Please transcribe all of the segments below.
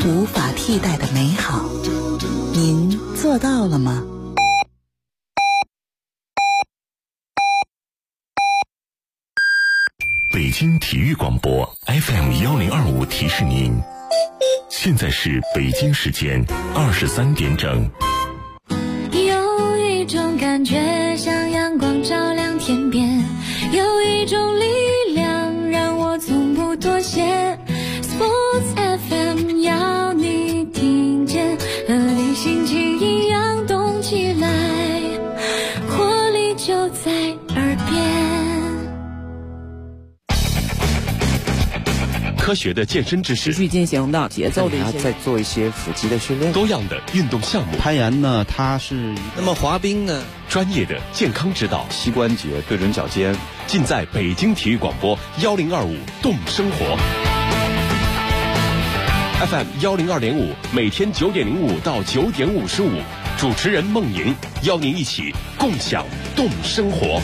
无法替代的美好，您做到了吗？ 北京体育广播 FM1025提示您，现在是北京时间23点整。 有一种感觉像阳光照亮天边，有一种力量让我从不妥协。 Sports FM 要你听见，和你心情一样动起来，活力就在耳边。 科学的健身知识， 持续进行的节奏的一些， 再做一些腹肌的训练， 多样的运动项目。 攀岩呢，它是那么滑冰呢， 专业的健康指导， 膝关节、对准脚尖， 尽在北京体育广播1025动生活 FM102.5，每天9点05到9点55，主持人孟莹邀您一起共享动生活。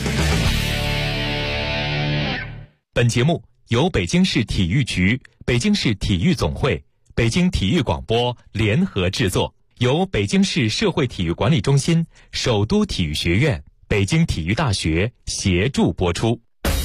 本节目由北京市体育局、北京市体育总会、北京体育广播联合制作，由北京市社会体育管理中心、首都体育学院、北京体育大学协助播出。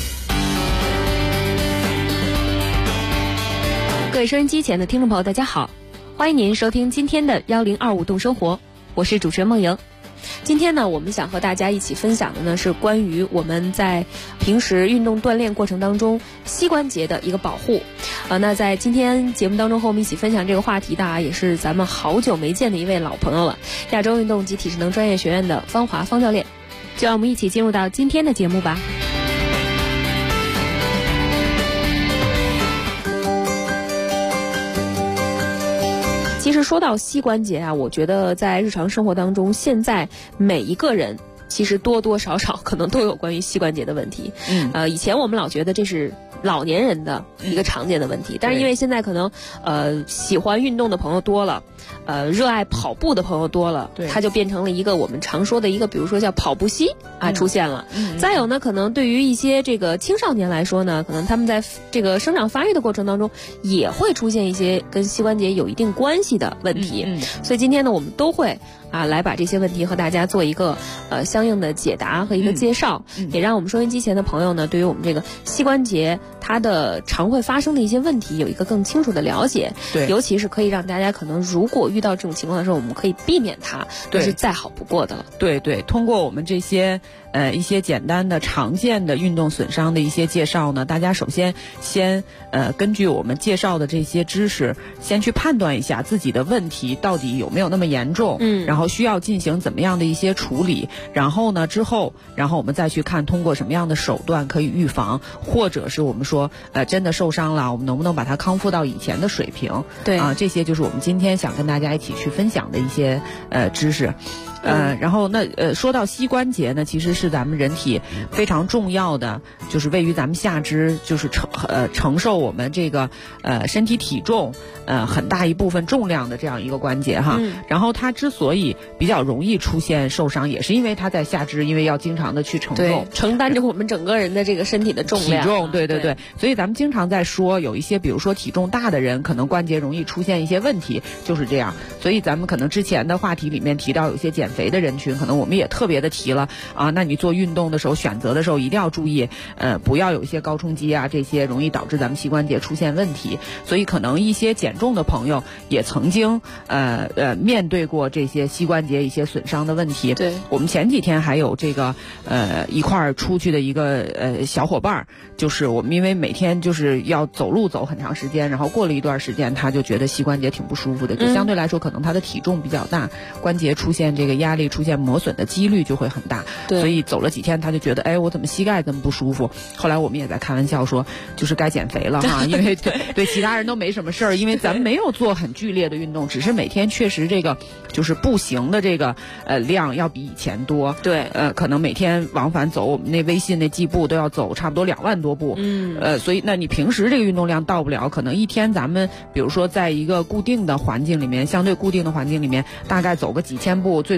各位收音机前的听众朋友，大家好，欢迎您收听今天的1025动生活，我是主持人孟莹。今天呢，我们想和大家一起分享的呢是关于我们在平时运动锻炼过程当中膝关节的一个保护。那在今天节目当中和我们一起分享这个话题的也是咱们好久没见的一位老朋友了，亚洲运动及体适能专业学院的方华方教练。就让我们一起进入到今天的节目吧。其实说到膝关节啊，我觉得在日常生活当中，现在每一个人其实多多少少可能都有关于膝关节的问题。以前我们老觉得这是老年人的一个常见的问题，但是因为现在可能喜欢运动的朋友多了，热爱跑步的朋友多了，它就变成了一个我们常说的一个，比如说叫跑步膝啊出现了。再有呢，可能对于一些这个青少年来说呢，可能他们在这个生长发育的过程当中也会出现一些跟膝关节有一定关系的问题。所以今天呢，我们都会来把这些问题和大家做一个相应的解答和一个介绍，也让我们收音机前的朋友呢，对于我们这个膝关节它的常会发生的一些问题有一个更清楚的了解。对，尤其是可以让大家可能如果遇到这种情况的时候，我们可以避免它，这是再好不过的了。 对对，通过我们这些一些简单的常见的运动损伤的一些介绍呢，大家首先根据我们介绍的这些知识，先去判断一下自己的问题到底有没有那么严重，然后需要进行怎么样的一些处理，然后呢然后我们再去看通过什么样的手段可以预防，或者是我们说真的受伤了，我们能不能把它康复到以前的水平。对这些就是我们今天想跟大家一起去分享的一些知识。然后说到膝关节呢，其实是咱们人体非常重要的，就是位于咱们下肢，就是承受我们这个身体体重很大一部分重量的这样一个关节哈。然后它之所以比较容易出现受伤，也是因为它在下肢，因为要经常的去承担着我们整个人的这个身体的重量。 体重，对。所以咱们经常在说，有一些比如说体重大的人，可能关节容易出现一些问题，就是这样。所以咱们可能之前的话题里面提到有一些减肥的人群，可能我们也特别的提了啊。那你做运动的时候，选择的时候一定要注意，不要有一些高冲击啊，这些容易导致咱们膝关节出现问题。所以可能一些减重的朋友也曾经面对过这些膝关节一些损伤的问题。对，我们前几天还有这个一块儿出去的一个小伙伴，就是我们因为每天就是要走路走很长时间，然后过了一段时间，他就觉得膝关节挺不舒服的，就相对来说可能他的体重比较大，关节出现这个压力，出现磨损的几率就会很大。所以走了几天，他就觉得我怎么膝盖这么不舒服？后来我们也在开玩笑说，就是该减肥了哈，因为对其他人都没什么事儿，因为咱们没有做很剧烈的运动，只是每天确实这个就是步行的这个量要比以前多。对，可能每天往返走，我们那微信那计步都要走差不多2万多步。所以那你平时这个运动量到不了，可能一天咱们比如说在一个固定的环境里面，相对固定的环境里面，大概走个几千步，最多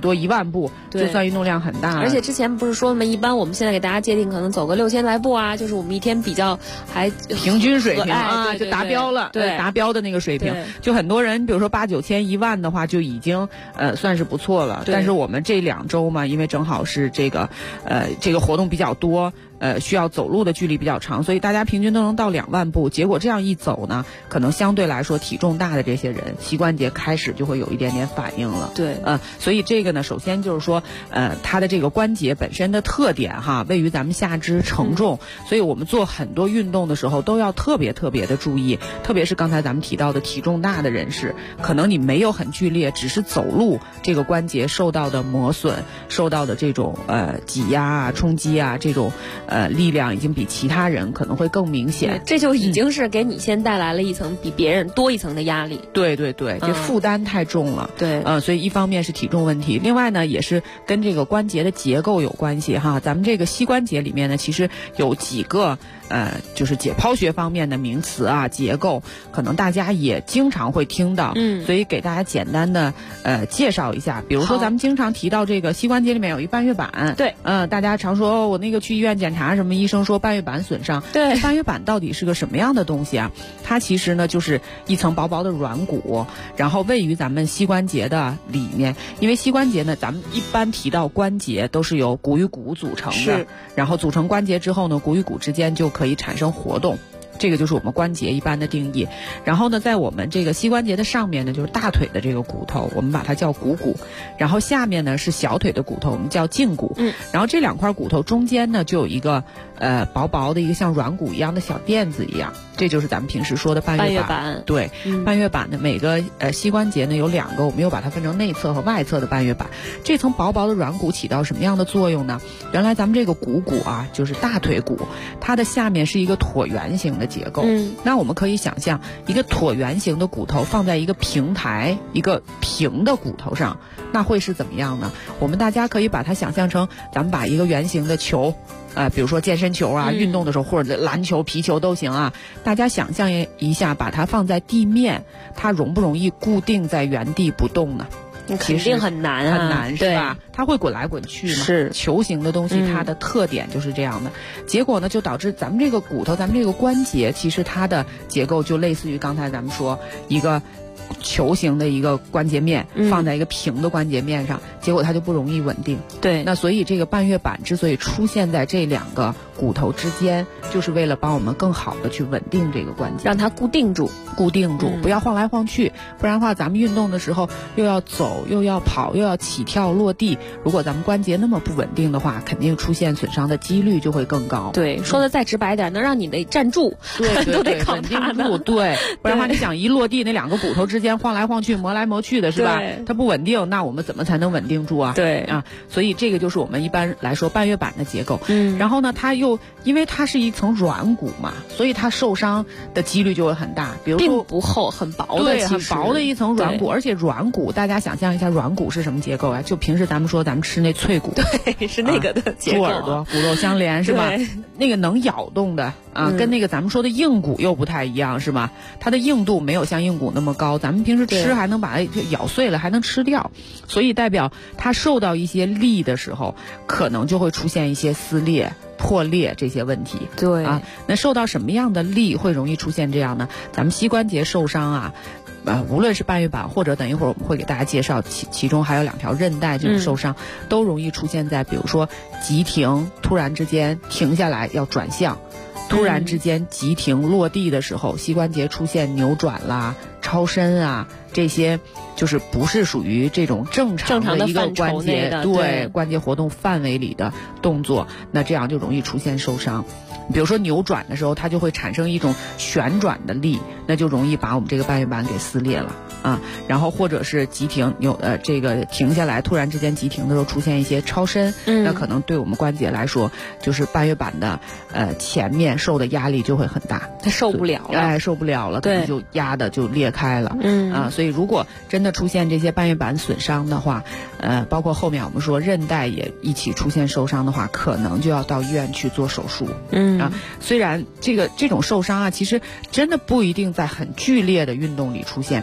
说1万步就算运动量很大了。 而且之前不是说吗？一般我们现在给大家界定可能走个6000来步啊，就是我们一天比较还平均水平啊， 对就达标了， 对， 达标的那个水平。就很多人比如说8、9千、1万的话就已经算是不错了。但是我们这2周嘛，因为正好是这个活动比较多。需要走路的距离比较长，所以大家平均都能到2万步。结果这样一走呢，可能相对来说体重大的这些人，膝关节开始就会有一点点反应了。 对， 所以这个呢，首先就是说，它的这个关节本身的特点哈，位于咱们下肢承重，所以我们做很多运动的时候都要特别的注意，特别是刚才咱们提到的体重大的人士，可能你没有很剧烈，只是走路，这个关节受到的磨损，受到的这种挤压啊、冲击啊这种。力量已经比其他人可能会更明显， 这就已经是给你先带来了一层比别人多一层的压力。 对，这负担太重了。 对， 所以一方面是体重问题，另外呢也是跟这个关节的结构有关系哈。咱们这个膝关节里面呢，其实有几个就是解剖学方面的名词啊，结构可能大家也经常会听到。所以给大家简单的介绍一下，比如说咱们经常提到这个膝关节里面有一半月板。 对， 大家常说我那个去医院检查。什么医生说半月板损伤？ 对， 半月板到底是个什么样的东西啊？它其实呢就是一层薄薄的软骨，然后位于咱们膝关节的里面。因为膝关节呢，咱们一般提到关节都是由骨与骨组成的，然后组成关节之后呢，骨与骨之间就可以产生活动。这个就是我们关节一般的定义。然后呢，在我们这个膝关节的上面呢，就是大腿的这个骨头，我们把它叫股骨。然后下面呢是小腿的骨头，我们叫胫骨。然后这2块骨头中间呢就有一个薄薄的一个像软骨一样的小垫子一样，这就是咱们平时说的半月板。对，半月板的每个膝关节呢有2个，我们又把它分成内侧和外侧的半月板。这层薄薄的软骨起到什么样的作用呢？原来咱们这个股骨啊，就是大腿骨，它的下面是一个椭圆形的结构。那我们可以想象一个椭圆形的骨头放在一个平台，一个平的骨头上，那会是怎么样呢？我们大家可以把它想象成咱们把一个圆形的球比如说健身球啊，运动的时候或者篮球、皮球都行啊，大家想象一下，把它放在地面，它容不容易固定在原地不动呢？ 肯定很难啊， 很难是吧？它会滚来滚去嘛。 是球形的东西，它的特点就是这样的。结果呢，就导致咱们这个骨头，咱们这个关节，其实它的结构就类似于刚才咱们说一个球形的一个关节面放在一个平的关节面上，结果它就不容易稳定。 对， 那所以这个半月板之所以出现在这2个骨头之间，就是为了帮我们更好的去稳定这个关节， 让它固定住， 不要晃来晃去。不然的话，咱们运动的时候又要走，又要跑，又要起跳落地，如果咱们关节那么不稳定的话，肯定出现损伤的几率就会更高。 对，说的再直白一点，能让你得站住， 对都得靠它稳定住。对，不然的话，你想一落地，那2个骨头之间晃来晃去、磨来磨去的，是吧？它不稳定，那我们怎么才能稳定住啊？ 对啊，所以这个就是我们一般来说半月板的结构。然后呢，它又因为它是一层软骨嘛，所以它受伤的几率就会很大。比如说并不厚，很薄的， 对，很薄的一层软骨，而且软骨大家想象一下，软骨是什么结构啊？就平时咱们说咱们吃那脆骨， 对，是那个的结构， 猪耳朵骨肉相连是吧？那个能咬动的啊，跟那个咱们说的硬骨又不太一样是吧？它的硬度没有像硬骨那么高，咱们平时吃还能把它咬碎了，还能吃掉，所以代表它受到一些力的时候，可能就会出现一些撕裂、破裂这些问题。 对啊，那受到什么样的力会容易出现这样呢？咱们膝关节受伤啊，无论是半月板或者等一会儿我们会给大家介绍其中还有2条韧带这种受伤，都容易出现在比如说急停，突然之间停下来要转向，突然之间急停落地的时候，膝关节出现扭转啦、超伸啊，这些就是不是属于这种正常的一个关节，对关节活动范围里的动作，那这样就容易出现受伤。比如说扭转的时候，它就会产生一种旋转的力，那就容易把我们这个半月板给撕裂了啊。然后或者是急停这个停下来，突然之间急停的时候出现一些超伸，那可能对我们关节来说，就是半月板的前面受的压力就会很大， 它受不了了， 受不了了，可能就压的就裂开了。所以如果真的出现这些半月板损伤的话，包括后面我们说韧带也一起出现受伤的话，可能就要到医院去做手术。虽然这种受伤啊，其实真的不一定在很剧烈的运动里出现。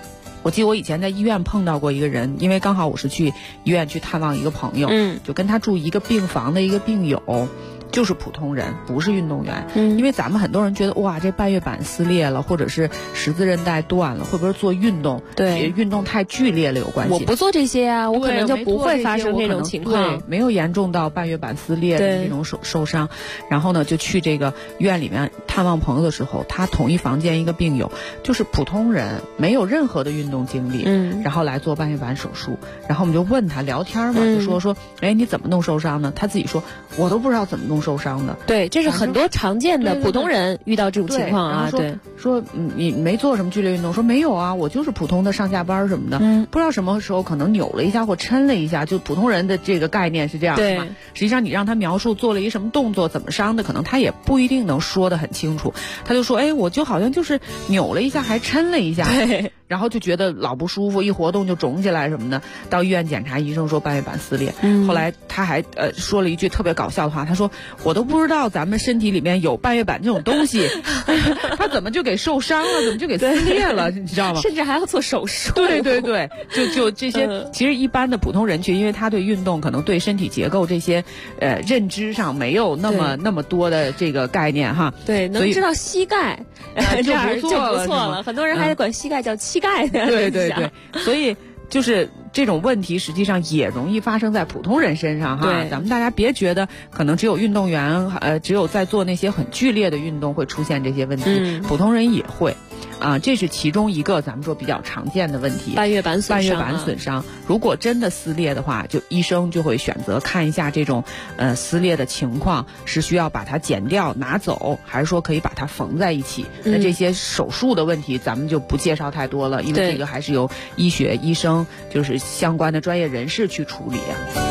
我记得我以前在医院碰到过一个人，因为刚好我是去医院去探望一个朋友，就跟他住一个病房的一个病友。就是普通人，不是运动员。因为咱们很多人觉得哇，这半月板撕裂了，或者是十字韧带断了，会不会做运动？ 对， 运动太剧烈了有关系。 我不做这些啊，我可能就不会发生这种情况。 对，没有严重到半月板撕裂的这种受伤。然后呢，就去这个院里面探望朋友的时候，他同一房间一个病友，就是普通人，没有任何的运动经历，然后来做半月板手术。然后我们就问他聊天嘛，就说，哎，你怎么弄受伤呢？他自己说，我都不知道怎么弄受伤的。 对，这是很多常见的普通人遇到这种情况啊。对， 说你没做什么剧烈运动，说没有啊，我就是普通的上下班什么的，不知道什么时候可能扭了一下或抻了一下，就普通人的这个概念是这样的嘛。实际上你让他描述做了一什么动作，怎么伤的，可能他也不一定能说得很清楚。他就说，哎，我就好像就是扭了一下，还抻了一下。 对。 然后就觉得老不舒服，一活动就肿起来什么的。到医院检查，医生说半月板撕裂。后来他还说了一句特别搞笑的话，他说我都不知道咱们身体里面有半月板这种东西，他怎么就给受伤了，怎么就给撕裂了，你知道吗？ 甚至还要做手术。 对对对，就这些，其实一般的普通人群，因为他对运动可能对身体结构这些认知上没有那么多的这个概念哈。 对，能知道膝盖就不错了。很多人还管膝盖叫膝盖的。 对对对，所以就是这种问题实际上也容易发生在普通人身上哈。 对， 咱们大家别觉得可能只有运动员只有在做那些很剧烈的运动会出现这些问题，普通人也会。这是其中一个咱们说比较常见的问题， 半月板损伤。如果真的撕裂的话，就医生就会选择看一下这种撕裂的情况，是需要把它剪掉拿走，还是说可以把它缝在一起。那这些手术的问题咱们就不介绍太多了，因为这个还是由医学医生就是相关的专业人士去处理。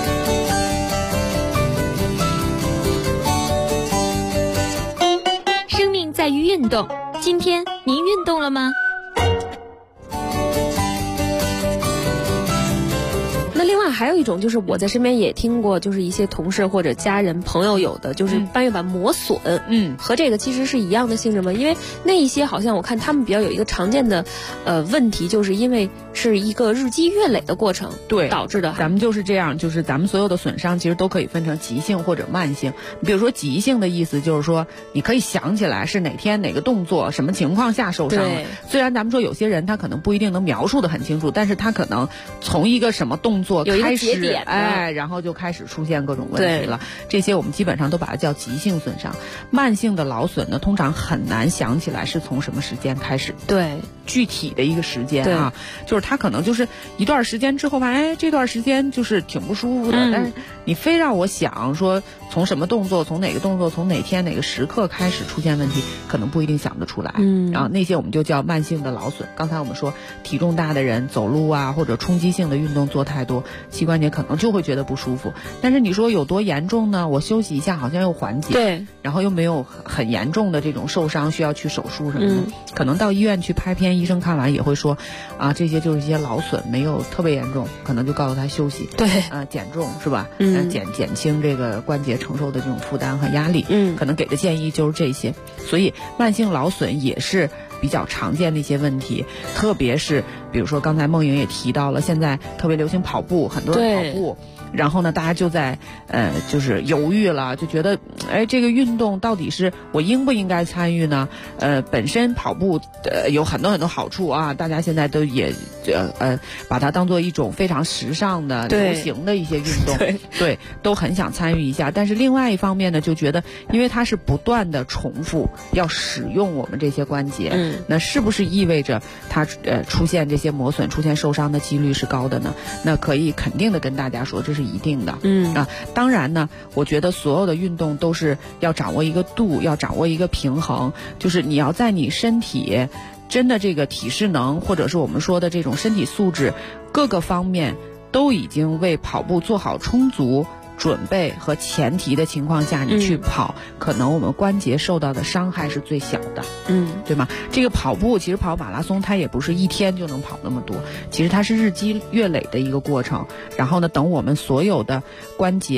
生命在于运动，今天您运动了吗？ 那另外还有一种就是我在身边也听过，就是一些同事或者家人朋友有的就是半月板磨损，和这个其实是一样的性质吗？因为那一些好像我看他们比较有一个常见的问题，就是因为是一个日积月累的过程对导致的。 咱们就是这样，就是咱们所有的损伤其实都可以分成急性或者慢性。比如说急性的意思就是说你可以想起来是哪天哪个动作什么情况下受伤了，虽然咱们说有些人他可能不一定能描述得很清楚，但是他可能从一个什么动作开始然后就开始出现各种问题了。这些我们基本上都把它叫急性损伤。慢性的劳损呢，通常很难想起来是从什么时间开始， 对具体的一个时间啊，就是他可能就是一段时间之后吧，哎，这段时间就是挺不舒服的，但是你非让我想说从什么动作，从哪个动作，从哪天哪个时刻开始出现问题，可能不一定想得出来。然后那些我们就叫慢性的劳损。刚才我们说体重大的人走路啊，或者冲击性的运动做太多，膝关节可能就会觉得不舒服。但是你说有多严重呢？我休息一下好像又缓解， 对， 然后又没有很严重的这种受伤需要去手术什么的，可能到医院去拍片，医生看完也会说这些就是一些劳损，没有特别严重，可能就告诉他休息， 对， 减重是吧？减轻这个关节承受的这种负担和压力，可能给的建议就是这些。所以慢性劳损也是比较常见的一些问题，特别是比如说刚才梦莹也提到了，现在特别流行跑步，很多人跑步，然后呢大家就在就是犹豫了，就觉得这个运动到底是我应不应该参与呢？本身跑步有很多很多好处啊，大家现在都也把它当做一种非常时尚的流行的一些运动，对，都很想参与一下。但是另外一方面呢，就觉得因为它是不断的重复要使用我们这些关节，那是不是意味着它出现这些磨损、出现受伤的几率是高的呢？那可以肯定的跟大家说，这是一定的。当然呢，我觉得所有的运动都是要掌握一个度，要掌握一个平衡，就是你要在你身体真的这个体适能，或者是我们说的这种身体素质各个方面都已经为跑步做好充足准备和前提的情况下，你去跑，可能我们关节受到的伤害是最小的，对吗？这个跑步其实跑马拉松它也不是一天就能跑那么多，其实它是日积月累的一个过程。然后呢，等我们所有的关节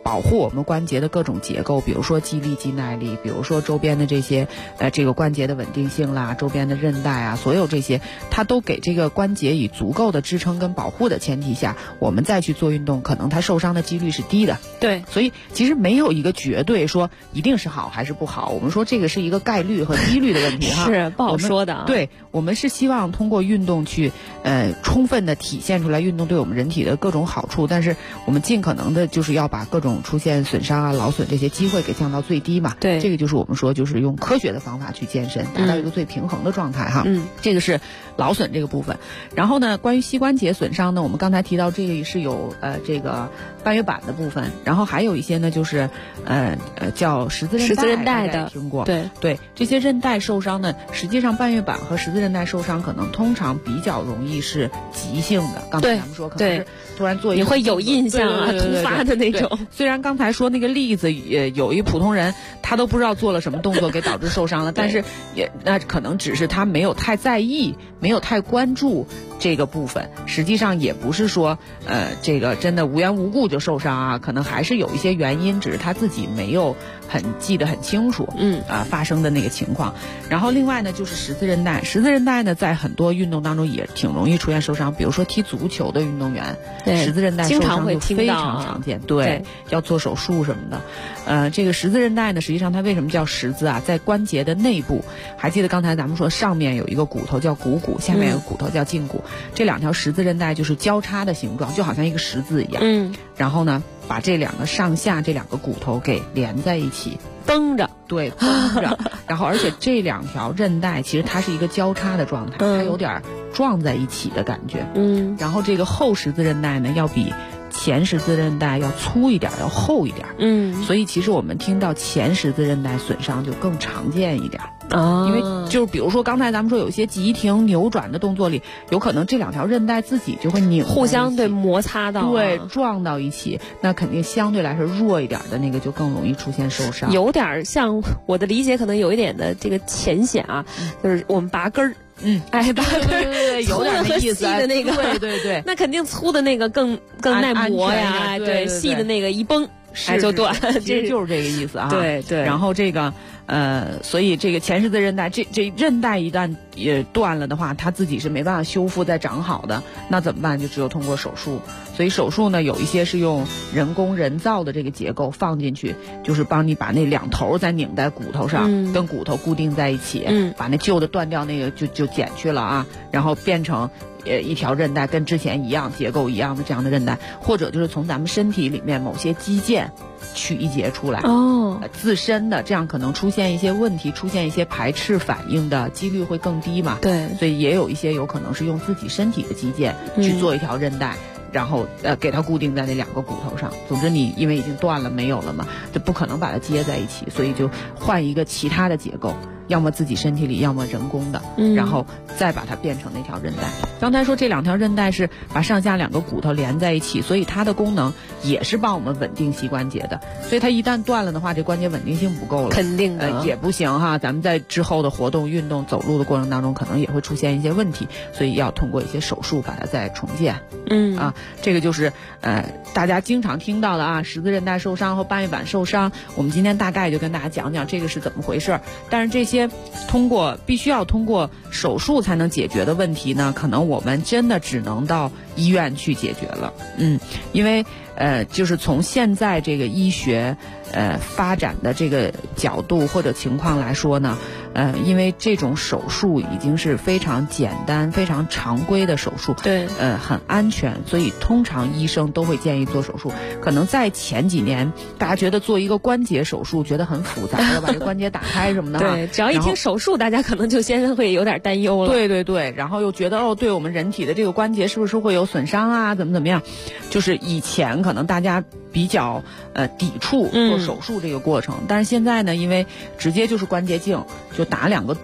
保护我们关节的各种结构，比如说肌力、肌耐力，比如说周边的这些这个关节的稳定性啦，周边的韧带啊，所有这些它都给这个关节以足够的支撑跟保护的前提下，我们再去做运动，可能它受伤的几率是低的。 对， 所以其实没有一个绝对说一定是好还是不好，我们说这个是一个概率和几率的问题哈， 是不好说的。 对，我们是希望通过运动去充分的体现出来运动对我们人体的各种好处，但是我们尽可能的就是要把各种出现损伤啊、劳损这些机会给降到最低嘛。 对， 这个就是我们说就是用科学的方法去健身，达到一个最平衡的状态哈。这个是劳损这个部分。然后呢，关于膝关节损伤呢，我们刚才提到这个是有这个半月板的部分，然后还有一些呢就是叫十字韧带的，听过？对，这些韧带受伤呢，实际上半月板和十字韧带受伤可能通常比较容易是急性的。刚才咱们说可能是突然做一个， 你会有印象啊，突发的那种。 虽然刚才说那个例子有一普通人他都不知道做了什么动作给导致受伤了，但是那可能只是他没有太在意，没有太关注这个部分，实际上也不是说这个真的无缘无故就受伤啊，可能还是有一些原因，只是他自己没有很记得很清楚发生的那个情况。然后另外呢就是十字韧带，十字韧带呢在很多运动当中也挺容易出现受伤，比如说踢足球的运动员，十字韧带受伤就非常常见，对，要做手术什么的。这个十字韧带呢，实际上它为什么叫十字啊？在关节的内部，还记得刚才咱们说上面有一个骨头叫股骨，下面有个骨头叫胫骨，这两条十字韧带就是交叉的形状，就好像一个十字一样。然后呢，把这两个上下这两个骨头给连在一起， 绷着。 对，绷着。然后而且这两条韧带其实它是一个交叉的状态，它有点撞在一起的感觉。然后这个后十字韧带呢，要比前十字韧带要粗一点，要厚一点。所以其实我们听到前十字韧带损伤就更常见一点。因为就是比如说刚才咱们说有一些急停扭转的动作里，有可能这两条韧带自己就会拧， 互相对摩擦到， 对，撞到一起，那肯定相对来说弱一点的那个就更容易出现受伤。 有点像我的理解，可能有一点的这个浅显啊，就是我们拔根儿。拔根儿， 有点那意思， 细的那个， 对， 那肯定粗的那个更耐磨呀，对，细的那个一崩就断， 其实就是这个意思啊。 对。 然后这个所以这个前十字韧带，这韧带一旦也断了的话，它自己是没办法修复再长好的，那怎么办？就只有通过手术。所以手术呢，有一些是用人造的这个结构放进去，就是帮你把那两头再拧在骨头上，跟骨头固定在一起，把那旧的断掉那个就剪去了啊，然后变成一条韧带，跟之前一样结构一样的这样的韧带，或者就是从咱们身体里面某些肌腱取一节出来，自身的，这样可能出现一些问题，出现一些排斥反应的几率会更低嘛。 对， 所以也有一些有可能是用自己身体的肌腱去做一条韧带。然后给它固定在那两个骨头上。总之你因为已经断了没有了嘛，就不可能把它接在一起，所以就换一个其他的结构，要么自己身体里，要么人工的，然后再把它变成那条韧带。刚才说这两条韧带是把上下两个骨头连在一起，所以它的功能也是帮我们稳定膝关节的。所以它一旦断了的话，这关节稳定性不够了， 肯定的也不行哈。咱们在之后的活动、运动、走路的过程当中，可能也会出现一些问题，所以要通过一些手术把它再重建。这个就是大家经常听到的啊，十字韧带受伤和半月板受伤。我们今天大概就跟大家讲讲这个是怎么回事。但是这些必须要通过手术才能解决的问题呢，可能我们真的只能到医院去解决了。因为就是从现在这个医学发展的这个角度或者情况来说呢，因为这种手术已经是非常简单、非常常规的手术， 对， 很安全，所以通常医生都会建议做手术。可能在前几年，大家觉得做一个关节手术觉得很复杂，要把这关节打开什么的， 对，只要一听手术，大家可能就先会有点担忧了。 对，然后又觉得对我们人体的这个关节是不是会有损伤啊？怎么样？就是以前可能大家比较抵触做手术这个过程，但是现在呢，因为直接就是关节镜，就打两个洞，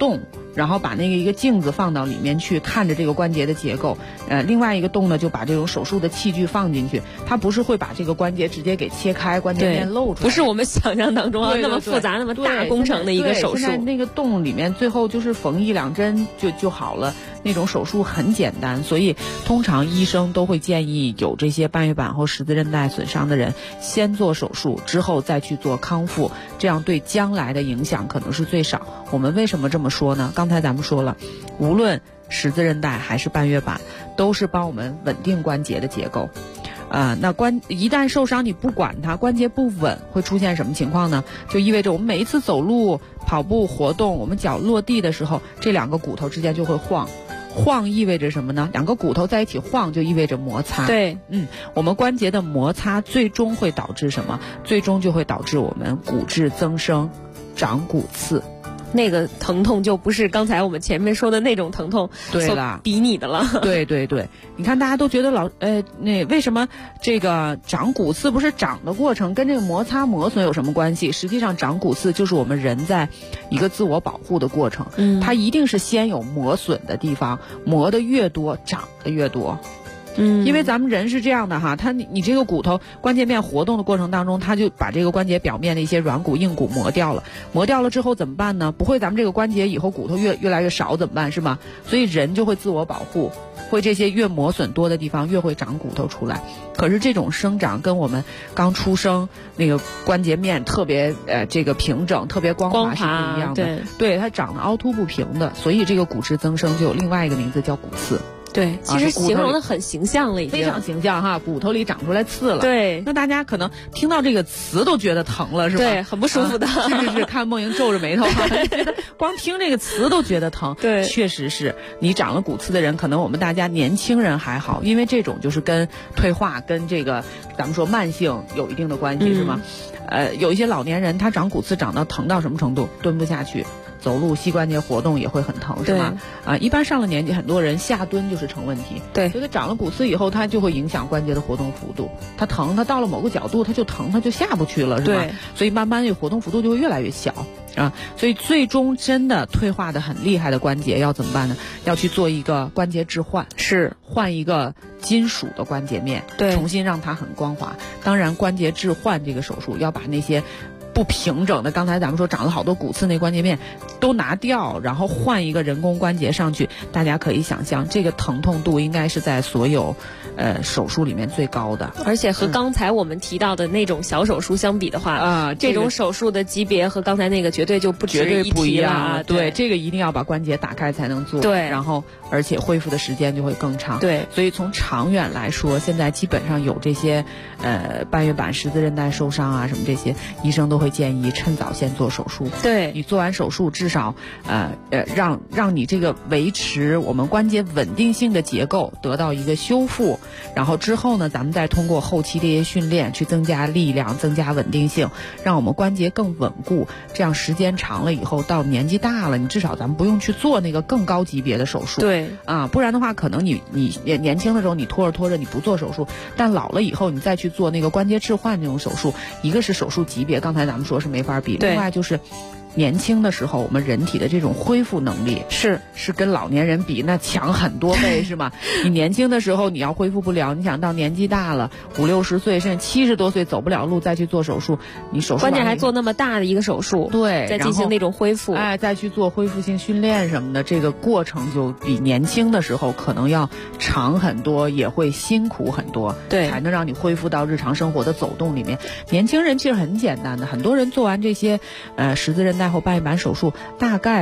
然后把那个一个镜子放到里面去，看着这个关节的结构。另外一个洞呢，就把这种手术的器具放进去，它不是会把这个关节直接给切开，关节面露出来， 不是我们想象当中那么复杂、那么大工程的一个手术。 现在那个洞里面最后就是缝1-2针就好了，那种手术很简单，所以通常医生都会建议有这些半月板或十字韧带损伤的人先做手术，之后再去做康复，这样对将来的影响可能是最少。我们为什么这么说呢？刚才咱们说了，无论十字韧带还是半月板，都是帮我们稳定关节的结构。那一旦受伤，你不管它，关节不稳，会出现什么情况呢？就意味着我们每一次走路、跑步、活动，我们脚落地的时候，这两个骨头之间就会晃。晃意味着什么呢？两个骨头在一起晃就意味着摩擦。 对， 我们关节的摩擦最终会导致什么？最终就会导致我们骨质增生、长骨刺。 那个疼痛就不是刚才我们前面说的那种疼痛所比拟的了。 对对对，你看大家都觉得那为什么这个长骨刺不是长的过程，跟这个摩擦磨损有什么关系？实际上长骨刺就是我们人在一个自我保护的过程，它一定是先有磨损的地方，磨得越多，长得越多。因为咱们人是这样的哈，你这个骨头关节面活动的过程当中，它就把这个关节表面的一些软骨硬骨磨掉了，磨掉了之后怎么办呢？不会咱们这个关节以后骨头越来越少怎么办，是吗？所以人就会自我保护，会这些越磨损多的地方越会长骨头出来。可是这种生长跟我们刚出生那个关节面特别这个平整特别光滑是不一样的。对，它长得凹凸不平的，所以这个骨质增生就有另外一个名字叫骨刺。 对，其实形容的很形象了，已经非常形象哈，骨头里长出来刺了。 对， 那大家可能听到这个词都觉得疼了，是吧？ 对，很不舒服的。 是，看梦莹皱着眉头哈，光听这个词都觉得疼。 对， 确实是你长了骨刺的人，可能我们大家年轻人还好，因为这种就是跟退化、跟这个咱们说慢性有一定的关系，是吗？有一些老年人他长骨刺长到疼到什么程度？蹲不下去。走路膝关节活动也会很疼，是吗？一般上了年纪，很多人下蹲就是成问题。 对， 所以他长了骨刺以后，它就会影响关节的活动幅度。它疼，它到了某个角度，它就疼，它就下不去了，是吧？ 对， 所以慢慢的活动幅度就会越来越小啊。所以最终真的退化的很厉害的关节要怎么办呢？要去做一个关节置换， 是换一个金属的关节面， 对， 重新让它很光滑。当然，关节置换这个手术要把那些不平整的，刚才咱们说长了好多骨刺那关节面都拿掉，然后换一个人工关节上去，大家可以想象这个疼痛度应该是在所有手术里面最高的。 而且和刚才我们提到的那种小手术相比的话，这种手术的级别和刚才那个绝对就绝对不一样啊。 对，这个一定要把关节打开才能做。 对， 然后而且恢复的时间就会更长。 对， 所以从长远来说，现在基本上有这些半月板、十字韧带受伤啊什么这些，医生都会建议趁早先做手术。 对， 你做完手术至少让你这个维持我们关节稳定性的结构得到一个修复，然后之后呢，咱们再通过后期的一些训练去增加力量、增加稳定性，让我们关节更稳固。这样时间长了以后，到年纪大了，你至少咱们不用去做那个更高级别的手术。 对啊，不然的话，可能你年轻的时候你拖着你不做手术，但老了以后你再去做那个关节置换这种手术，一个是手术级别，刚才咱们说是没法比，另外就是年轻的时候我们人体的这种恢复能力是跟老年人比那强很多倍，是吗？你年轻的时候你要恢复不了，你想到年纪大了50-60岁甚至70多岁走不了路再去做手术，你手术关键还做那么大的一个手术， 对， 再进行那种恢复， 再去做恢复性训练什么的，这个过程就比年轻的时候可能要长很多，也会辛苦很多， 对， 才能让你恢复到日常生活的走动里面。年轻人其实很简单的，很多人做完这些十字韧带后半月板手术，大概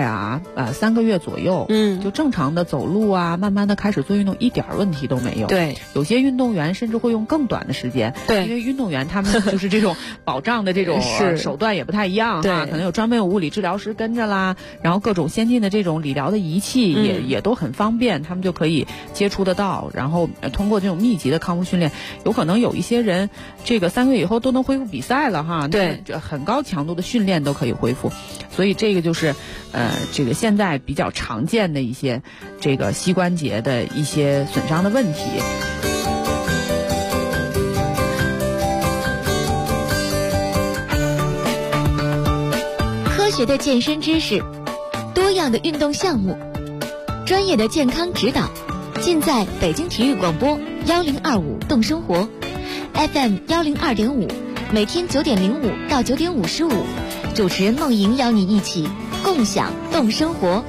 3个月左右，就正常的走路啊，慢慢的开始做运动，一点问题都没有。 对， 有些运动员甚至会用更短的时间， 对， 因为运动员他们就是这种保障的这种手段也不太一样哈，可能有专门有物理治疗师跟着啦，然后各种先进的这种理疗的仪器也都很方便，他们就可以接触得到，然后通过这种密集的康复训练，有可能有一些人这个3个月以后都能恢复比赛了哈， 对， 很高强度的训练都可以恢复，所以这个就是这个现在比较常见的一些这个膝关节的一些损伤的问题。 科学的健身知识，多多样的运动项目，专业的健康指导，尽在北京体育广播1025动生活 FM 102.5，每天9点05到9点55，主持人梦莹邀你一起共享动生活。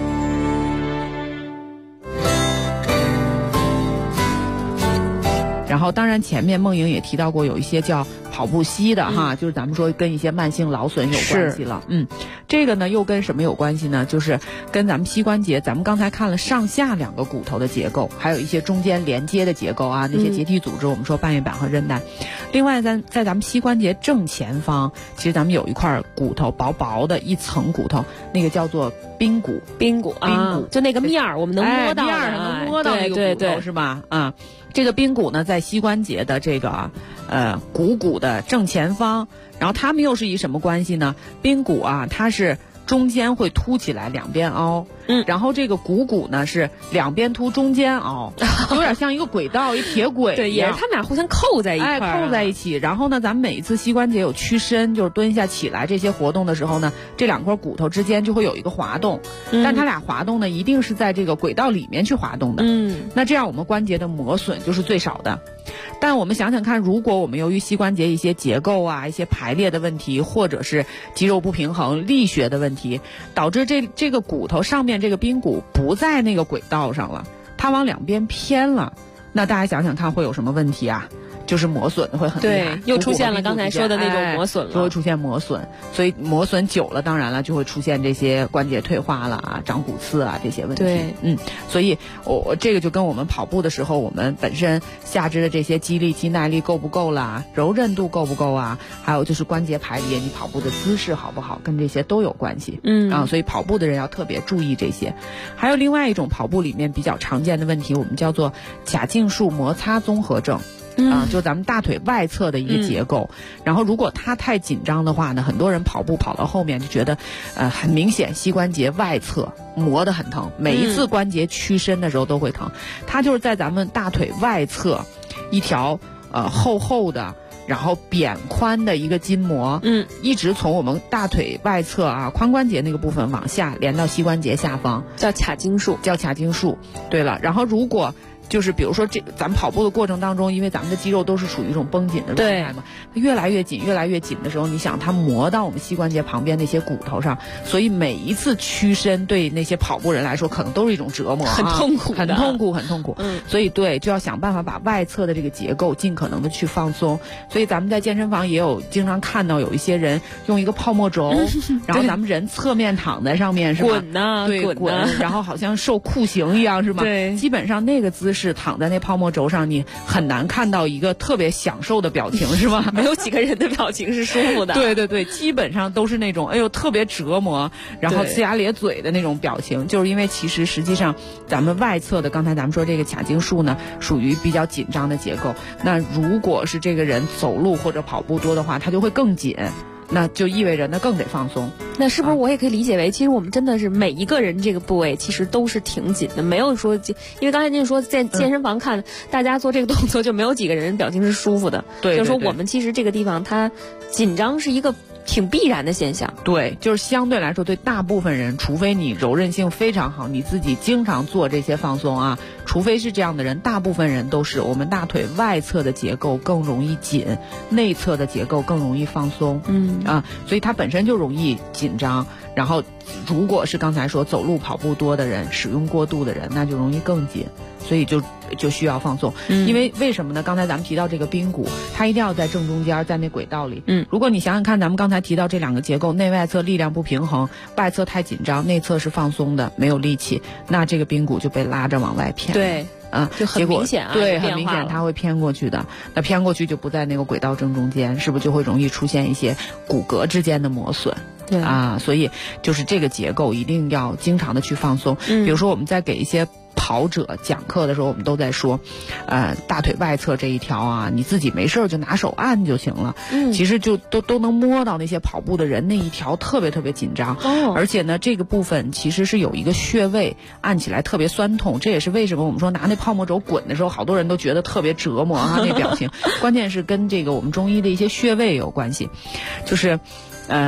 然后当然前面梦莹也提到过有一些叫跑步膝的哈，就是咱们说跟一些慢性劳损有关系了。这个呢又跟什么有关系呢？就是跟咱们膝关节，咱们刚才看了上下两个骨头的结构，还有一些中间连接的结构啊，那些结缔组织，我们说半月板和韧带。另外在咱们膝关节正前方，其实咱们有一块骨头，薄薄的一层骨头，那个叫做髌骨。髌骨， 就那个面儿，我们能摸到， 面儿能摸到那个骨头是吧？啊。这个髌骨呢，在膝关节的这个股的正前方，然后它们又是一什么关系呢？髌骨啊，它是中间会凸起来，两边凹。然后这个股呢是两边凸，中间凹，有点像一个轨道，一铁轨一样。 对，也是他们俩互相扣在一块儿， 扣在一起。然后呢，咱们每一次膝关节有屈伸，就是蹲下起来这些活动的时候呢，这两块骨头之间就会有一个滑动。但它俩滑动呢，一定是在这个轨道里面去滑动的。那这样我们关节的磨损就是最少的。但我们想想看，如果我们由于膝关节一些结构啊、一些排列的问题，或者是肌肉不平衡、力学的问题，导致这个骨头上面这个髌骨不在那个轨道上了，它往两边偏了，那大家想想看会有什么问题啊？就是磨损会很厉害， 对，又出现了刚才说的那种磨损了， 就会出现磨损，所以磨损久了，当然了就会出现这些关节退化了啊、长骨刺啊这些问题。 对， 所以我这个就跟我们跑步的时候，我们本身下肢的这些肌力、肌耐力够不够啦，柔韧度够不够啊，还有就是关节排列，你跑步的姿势好不好，跟这些都有关系。所以跑步的人要特别注意这些。还有另外一种跑步里面比较常见的问题，我们叫做髂胫束摩擦综合症。就咱们大腿外侧的一个结构，然后如果它太紧张的话呢，很多人跑步跑到后面就觉得，很明显膝关节外侧磨得很疼，每一次关节屈伸的时候都会疼。它就是在咱们大腿外侧一条厚厚的，然后扁宽的一个筋膜，一直从我们大腿外侧啊髋关节那个部分往下连到膝关节下方， 叫髂胫束。 对了，然后如果就是比如说咱们跑步的过程当中，因为咱们的肌肉都是属于一种绷紧的状态嘛，它越来越紧的时候，你想它磨到我们膝关节旁边那些骨头上，所以每一次屈伸对那些跑步人来说可能都是一种折磨， 很痛苦。 所以就要想办法把外侧的这个结构尽可能的去放松。所以咱们在健身房也有经常看到有一些人用一个泡沫轴，然后咱们人侧面躺在上面是吧？滚，然后好像受酷刑一样是吧？ 对， 基本上那个姿势躺在那泡沫轴上，你很难看到一个特别享受的表情是吧？ 没有几个人的表情是舒服的。 对，基本上都是那种哎呦特别折磨，然后呲牙咧嘴的那种表情，就是因为实际上咱们外侧的，刚才咱们说这个髂胫束呢，属于比较紧张的结构。那如果是这个人走路或者跑步多的话，它就会更紧。那就意味着那更得放松。 那是不是我也可以理解为，其实我们真的是每一个人这个部位其实都是挺紧的，没有说，因为刚才您说在健身房看大家做这个动作，就没有几个人表情是舒服的。 对， 就是说我们其实这个地方它紧张是一个挺必然的现象。 对，就是相对来说，对大部分人，除非你柔韧性非常好，你自己经常做这些放松啊，除非是这样的人，大部分人都是我们大腿外侧的结构更容易紧，内侧的结构更容易放松。所以它本身就容易紧张。然后，如果是刚才说走路跑步多的人，使用过度的人，那就容易更紧。所以就需要放松。因为为什么呢？刚才咱们提到这个髌骨，它一定要在正中间，在那轨道里。如果你想想看，咱们刚才提到这两个结构，内外侧力量不平衡，外侧太紧张，内侧是放松的，没有力气，那这个髌骨就被拉着往外偏。 对。就很明显啊， 对，很明显它会偏过去的。那偏过去就不在那个轨道正中间，是不是就会容易出现一些骨骼之间的磨损？ 对啊，所以就是这个结构一定要经常的去放松。比如说我们在给一些跑者讲课的时候，我们都在说，大腿外侧这一条啊，你自己没事就拿手按就行了。其实就都能摸到那些跑步的人那一条特别特别紧张。而且呢，这个部分其实是有一个穴位，按起来特别酸痛。这也是为什么我们说拿那泡沫轴滚的时候，好多人都觉得特别折磨啊，那表情。关键是跟这个我们中医的一些穴位有关系，就是。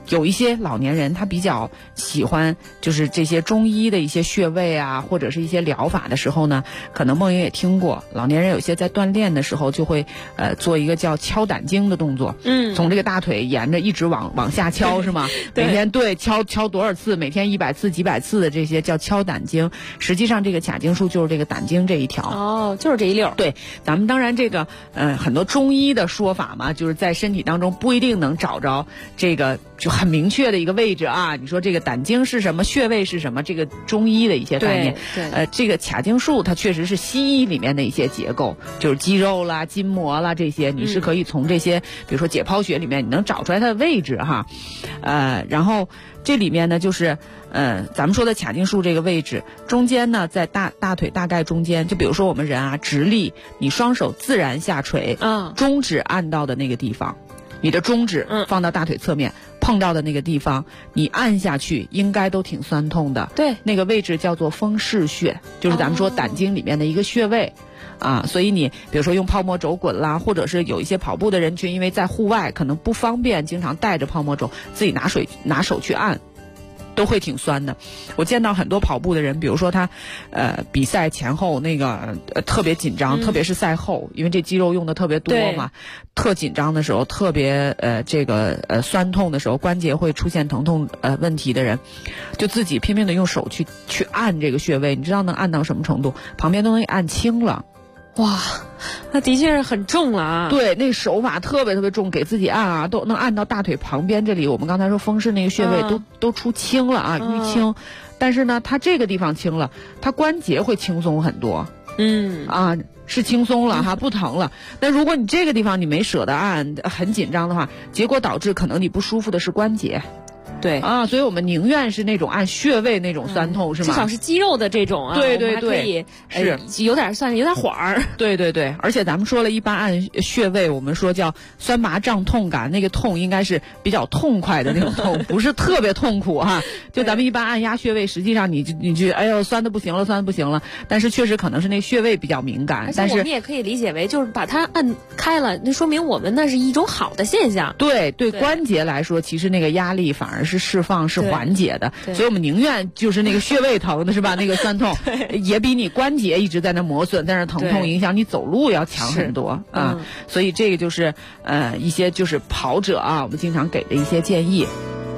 有一些老年人他比较喜欢就是这些中医的一些穴位啊，或者是一些疗法的时候呢，可能梦莹也听过，老年人有些在锻炼的时候就会做一个叫敲胆经的动作，从这个大腿沿着一直往下敲是吗？每天敲多少次，每天100次几百次的这些叫敲胆经。实际上这个卡经术就是这个胆经这一条， 就是这一溜。 对，咱们当然这个很多中医的说法嘛，就是在身体当中不一定能找着这个就很明确的一个位置啊。你说这个胆经是什么，穴位是什么，这个中医的一些概念。 对， 这个卡经术它确实是西医里面的一些结构，就是肌肉啦、筋膜啦这些，你是可以从这些，比如说解剖学里面你能找出来它的位置哈。然后这里面呢就是咱们说的卡经术这个位置中间呢，在大腿大概中间，就比如说我们人啊直立，你双手自然下垂，中指按到的那个地方，你的中指放到大腿侧面，碰到的那个地方，你按下去应该都挺酸痛的。 对， 那个位置叫做风市穴，就是咱们说胆经里面的一个穴位。所以你比如说用泡沫轴滚啦，或者是有一些跑步的人群，因为在户外可能不方便经常带着泡沫轴，自己拿手去按，都会挺酸的。我见到很多跑步的人，比如说他比赛前后那个特别紧张，特别是赛后，因为这肌肉用的特别多嘛，特紧张的时候，特别酸痛的时候，关节会出现疼痛问题的人，就自己拼命的用手去按这个穴位，你知道能按到什么程度？旁边都能按轻了。 哇，那的确是很重了啊！ 对，那手法特别特别重，给自己按啊，都能按到大腿旁边这里。我们刚才说风市那个穴位都出轻了啊，淤青。但是呢，它这个地方轻了，它关节会轻松很多。是轻松了哈，不疼了。那如果你这个地方你没舍得按，很紧张的话，结果导致可能你不舒服的是关节。 对所以我们宁愿是那种按穴位那种酸痛，是吗？ 至少是肌肉的这种啊。 对， 可以是有点缓儿。 对，而且咱们说了，一般按穴位，我们说叫酸麻胀痛感，那个痛应该是比较痛快的那种痛，不是特别痛苦哈。就咱们一般按压穴位，实际上你就哎呦酸的不行了，但是确实可能是那穴位比较敏感。但是我们也可以理解为就是把它按开了，那说明我们那是一种好的现象。 对，关节来说，其实那个压力反而是释放，是缓解的，所以我们宁愿就是那个穴位疼的是吧？那个酸痛也比你关节一直在那磨损，但是疼痛影响你走路要强很多啊。所以这个就是一些就是跑者啊，我们经常给的一些建议。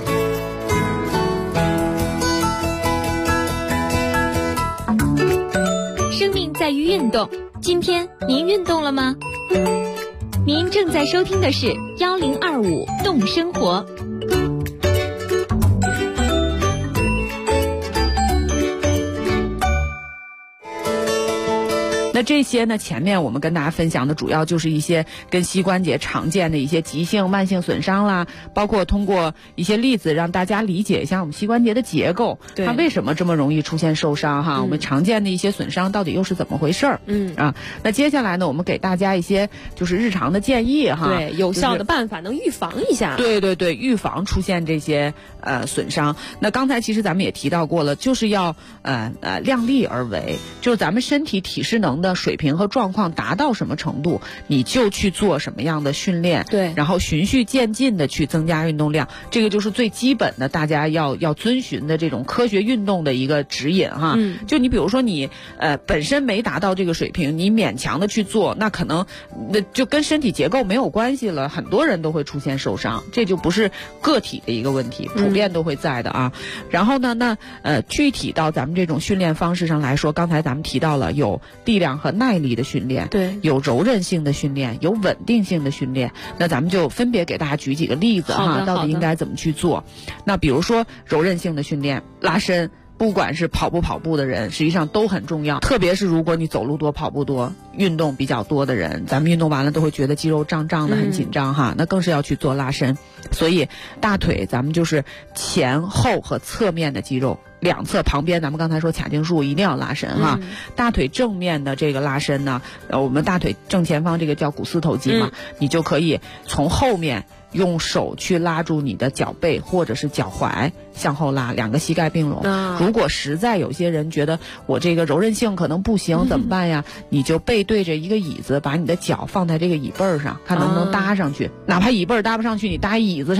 生命在于运动，今天您运动了吗？您正在收听的是1025动生活。 那这些呢，前面我们跟大家分享的主要就是一些跟膝关节常见的一些急性慢性损伤啦，包括通过一些例子让大家理解一下我们膝关节的结构，它为什么这么容易出现受伤哈，我们常见的一些损伤到底又是怎么回事儿。那接下来呢，我们给大家一些就是日常的建议哈， 对，有效的办法能预防一下。 对，预防出现这些损伤。那刚才其实咱们也提到过了，就是要量力而为，就是咱们身体体适能的水平和状况达到什么程度，你就去做什么样的训练， 对， 然后循序渐进的去增加运动量，这个就是最基本的大家要遵循的这种科学运动的一个指引哈。就你比如说你本身没达到这个水平，你勉强的去做，那可能就跟身体结构没有关系了，很多人都会出现受伤，这就不是个体的一个问题，普遍都会在的啊。然后呢，那具体到咱们这种训练方式上来说，刚才咱们提到了有力量和耐力的训练， 对， 有柔韧性的训练，有稳定性的训练。那咱们就分别给大家举几个例子哈，到底应该怎么去做。那比如说柔韧性的训练，拉伸，不管是跑步的人，实际上都很重要。特别是如果你走路多、跑步多、运动比较多的人，咱们运动完了都会觉得肌肉胀胀的，很紧张哈，那更是要去做拉伸。所以大腿咱们就是前后和侧面的肌肉，两侧旁边，咱们刚才说卡经术一定要拉伸哈。大腿正面的这个拉伸呢，我们大腿正前方这个叫股四头肌嘛，你就可以从后面用手去拉住你的脚背或者是脚踝向后拉，两个膝盖并拢。如果实在有些人觉得我这个柔韧性可能不行，怎么办呀？你就背对着一个椅子，把你的脚放在这个椅背上，看能不能搭上去。哪怕椅背搭不上去，你搭椅子上，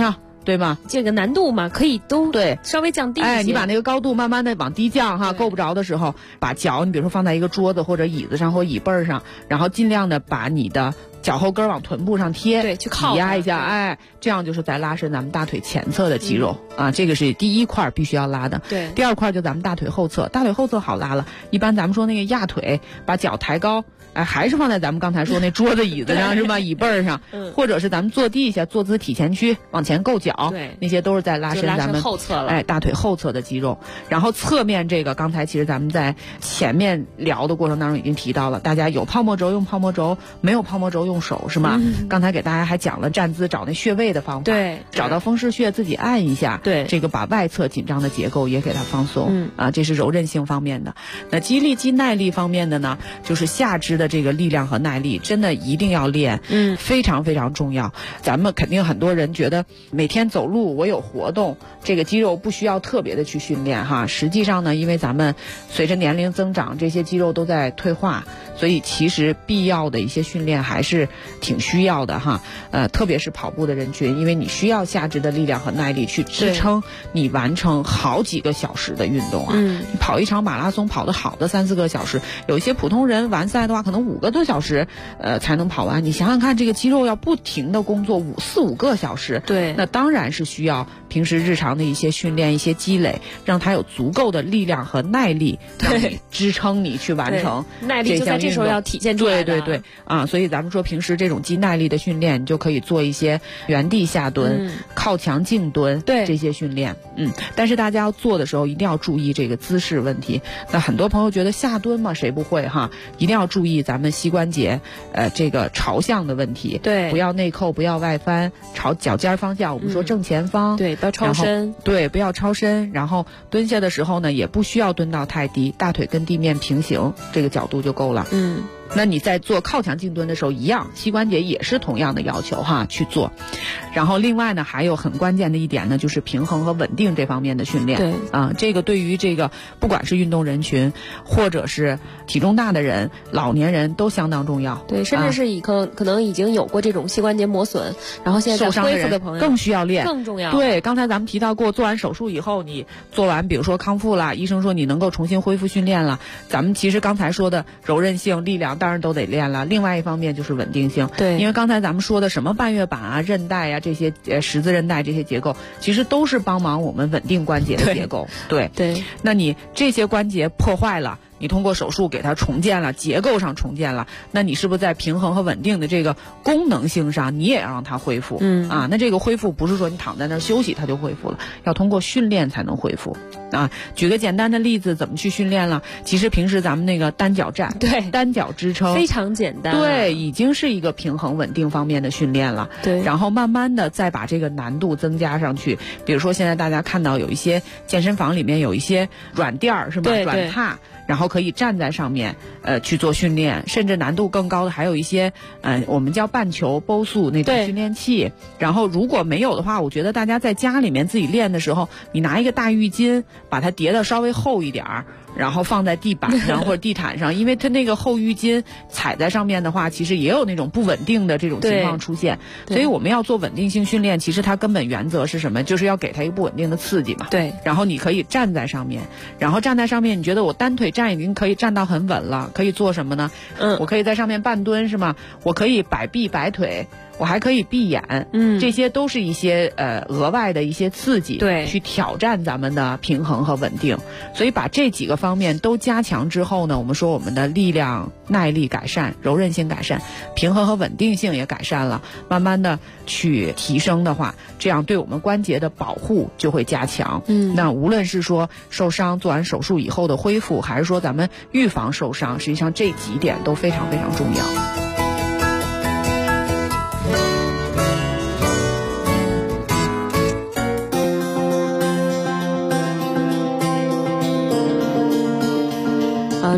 对吗？ 这个难度嘛，可以都对稍微降低一些。 你把那个高度慢慢的往低降哈，够不着的时候，把脚你比如说放在一个桌子或者椅子上或椅背上，然后尽量的把你的脚后跟往臀部上贴， 对，去靠挤压一下，这样就是在拉伸咱们大腿前侧的肌肉啊，这个是第一块必须要拉的。 对， 第二块就咱们大腿后侧，大腿后侧好拉了，一般咱们说那个压腿，把脚抬高。还是放在咱们刚才说那桌子椅子上是吧？椅背上，或者是咱们坐地下坐姿体前屈往前够脚， 对， 那些都是在拉伸咱们后侧了。 大腿后侧的肌肉。然后侧面这个，刚才其实咱们在前面聊的过程当中已经提到了，大家有泡沫轴用泡沫轴，没有泡沫轴用手是吗？刚才给大家还讲了站姿找那穴位的方法， 对， 找到风市穴自己按一下， 对， 这个把外侧紧张的结构也给它放松，这是柔韧性方面的。那肌力肌耐力方面的呢，就是下肢的这个力量和耐力真的一定要练，非常非常重要。咱们肯定很多人觉得每天走路我有活动，这个肌肉不需要特别的去训练哈。实际上呢，因为咱们随着年龄增长，这些肌肉都在退化，所以其实必要的一些训练还是挺需要的哈。特别是跑步的人群，因为你需要下肢的力量和耐力去支撑你完成好几个小时的运动啊。你跑一场马拉松跑得好的3-4个小时，有一些普通人完赛的话可能5个多小时才能跑完。你想想看，这个肌肉要不停的工作4-5个小时， 对， 那当然是需要平时日常的一些训练、一些积累，让它有足够的力量和耐力，让你支撑你去完成耐力就在这时候要体现出来的。 对啊，所以咱们说平时这种肌耐力的训练，你就可以做一些原地下蹲、靠墙静蹲， 对这些训练。但是大家要做的时候一定要注意这个姿势问题。那很多朋友觉得下蹲嘛，谁不会哈？一定要注意咱们膝关节这个朝向的问题， 对， 不要内扣，不要外翻，朝脚尖方向，我们说正前方， 对，不要超身， 对，不要超身。然后蹲下的时候呢，也不需要蹲到太低，大腿跟地面平行，这个角度就够了。那你在做靠墙静蹲的时候一样，膝关节也是同样的要求哈去做。然后另外呢，还有很关键的一点呢，就是平衡和稳定这方面的训练。 对啊，这个对于这个不管是运动人群，或者是体重大的人、老年人都相当重要。 对，甚至是可能已经有过这种膝关节磨损，然后现在在恢复的朋友更需要练， 更重要。 对，刚才咱们提到过，做完手术以后，你做完比如说康复了，医生说你能够重新恢复训练了，咱们其实刚才说的柔韧性、力量当然都得练了。另外一方面就是稳定性， 对， 因为刚才咱们说的什么半月板啊、韧带啊这些十字韧带这些结构，其实都是帮忙我们稳定关节的结构。对，那你这些关节破坏了，你通过手术给它重建了，结构上重建了，那你是不是在平衡和稳定的这个功能性上，你也要让它恢复？那这个恢复不是说你躺在那儿休息它就恢复了，要通过训练才能恢复。举个简单的例子，怎么去训练了？其实平时咱们那个单脚站， 对， 单脚支撑， 非常简单， 对，已经是一个平衡稳定方面的训练了。 对， 然后慢慢的再把这个难度增加上去。比如说现在大家看到有一些健身房里面有一些软垫儿，是吧？软榻。然后可以站在上面，去做训练，甚至难度更高的还有一些，我们叫半球波速那种训练器。然后如果没有的话，我觉得大家在家里面自己练的时候，你拿一个大浴巾，把它叠得稍微厚一点儿。然后放在地板上或者地毯上，因为它那个厚浴巾踩在上面的话，其实也有那种不稳定的这种情况出现。所以我们要做稳定性训练，其实它根本原则是什么？就是要给它一个不稳定的刺激嘛。 对。 然后你可以站在上面，然后站在上面，你觉得我单腿站已经可以站到很稳了，可以做什么呢？我可以在上面半蹲是吗？我可以摆臂摆腿。我还可以闭眼，这些都是一些额外的一些刺激， 对， 去挑战咱们的平衡和稳定。所以把这几个方面都加强之后呢，我们说我们的力量、耐力改善，柔韧性改善，平衡和稳定性也改善了，慢慢的去提升的话，这样对我们关节的保护就会加强。那无论是说受伤做完手术以后的恢复，还是说咱们预防受伤，实际上这几点都非常非常重要。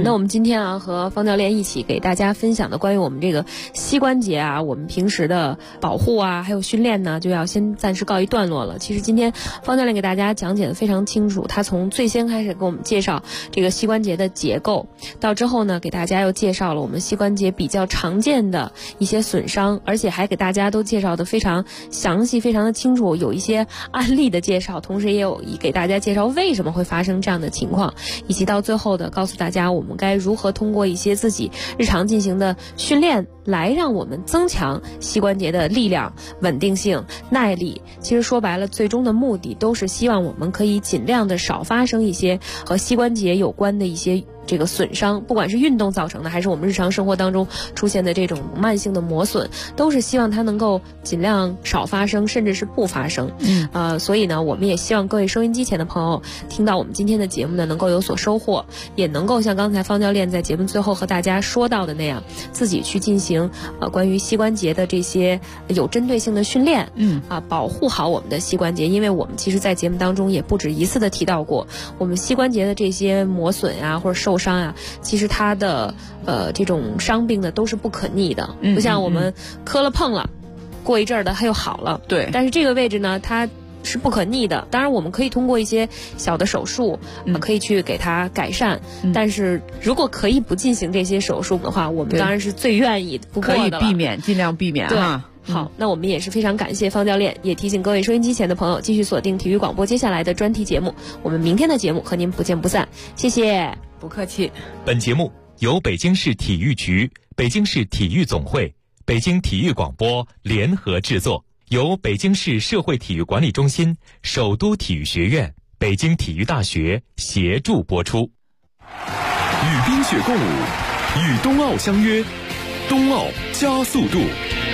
那我们今天和方教练一起给大家分享的关于我们这个膝关节我们平时的保护还有训练呢，就要先暂时告一段落了。其实今天方教练给大家讲解的非常清楚，他从最先开始给我们介绍这个膝关节的结构，到之后呢给大家又介绍了我们膝关节比较常见的一些损伤，而且还给大家都介绍的非常详细非常的清楚，有一些案例的介绍，同时也有给大家介绍为什么会发生这样的情况，以及到最后的告诉大家我们该如何通过一些自己日常进行的训练来让我们增强膝关节的力量、稳定性、耐力。其实说白了，最终的目的都是希望我们可以尽量的少发生一些和膝关节有关的一些这个损伤，不管是运动造成的，还是我们日常生活当中出现的这种慢性的磨损，都是希望它能够尽量少发生，甚至是不发生。所以呢，我们也希望各位收音机前的朋友听到我们今天的节目呢，能够有所收获，也能够像刚才方教练在节目最后和大家说到的那样，自己去进行关于膝关节的这些有针对性的训练，保护好我们的膝关节。因为我们其实在节目当中也不止一次的提到过，我们膝关节的这些磨损或者受伤其实它的这种伤病呢都是不可逆的，不像我们磕了碰了，过一阵儿的它又好了。对，但是这个位置呢它是不可逆的。当然我们可以通过一些小的手术可以去给它改善，但是如果可以不进行这些手术的话，我们当然是最愿意不过的了， 可以避免，尽量避免好，那我们也是非常感谢方教练，也提醒各位收音机前的朋友继续锁定体育广播接下来的专题节目，我们明天的节目和您不见不散，谢谢。 不客气。 本节目由北京市体育局、北京市体育总会、北京体育广播联合制作，由北京市社会体育管理中心、首都体育学院、北京体育大学协助播出。 与冰雪共舞，与冬奥相约，冬奥加速度。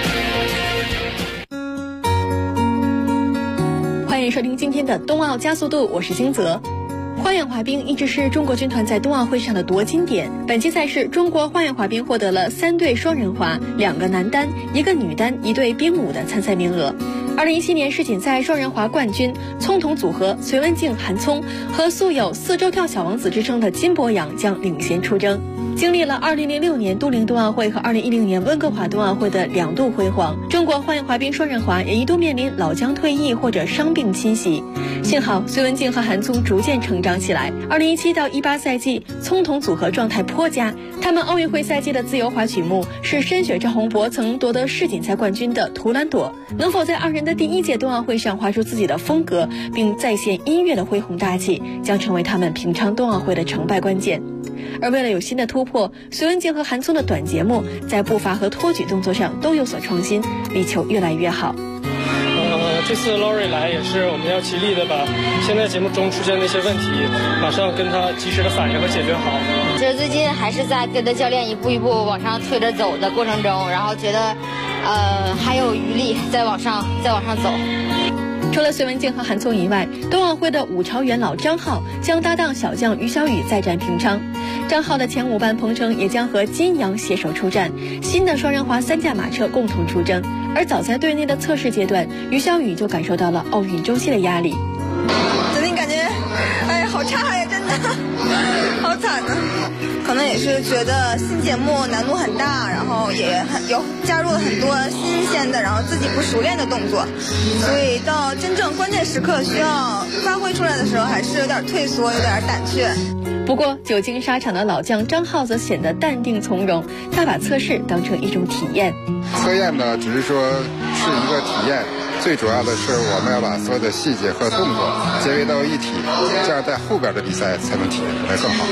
欢迎收听今天的冬奥加速度，我是金泽。花样滑冰一直是中国军团在冬奥会上的夺金点。本期赛事，中国花样滑冰获得了3对双人滑、2个男单、1个女单、1对冰舞的参赛名额。2017年世锦赛双人滑冠军葱桶组合隋文静、韩聪和素有4周跳小王子之称的金博洋将领衔出征。经历了2006年都灵冬奥会和2010年温哥华冬奥会的2度辉煌，中国花样滑冰双人滑也一度面临老将退役或者伤病侵袭。幸好隋文静和韩聪逐渐成长起来。2017到18赛季，葱桶组合状态颇佳。他们奥运会赛季的自由滑曲目是申雪赵宏博曾夺得世锦赛冠军的《图兰朵》。能否在2人的第1届冬奥会上滑出自己的风格，并再现音乐的恢宏大气，将成为他们平昌冬奥会的成败关键。而为了有新的突破，隋文静和韩聪的短节目在步伐和托举动作上都有所创新，力求越来越好。 这次 Lori 来也是我们要极力的把现在节目中出现的一些问题马上跟他及时的反应和解决好。 这最近还是在跟着教练一步一步往上推着走的过程中，然后觉得还有余力再往上走。 除了隋文静和韩聪以外，冬奥会的5朝元老张浩将搭档小将于小雨再战平昌。张浩的前舞伴彭程也将和金阳携手出战，新的双人滑3驾马车共同出征。而早在队内的测试阶段，于小雨就感受到了奥运周期的压力。 最近感觉，好差呀，真的，好惨啊！可能也是觉得新节目难度很大，然后也有加入了很多新鲜的，然后自己不熟练的动作，所以到真正关键时刻需要发挥出来的时候，还是有点退缩，有点胆怯。 不过久经沙场的老将张浩则显得淡定从容，他把测试当成一种体验。 测验呢，只是说是一个体验，最主要的是我们要把所有的细节和动作结合到一体，这样在后边的比赛才能体验得更好。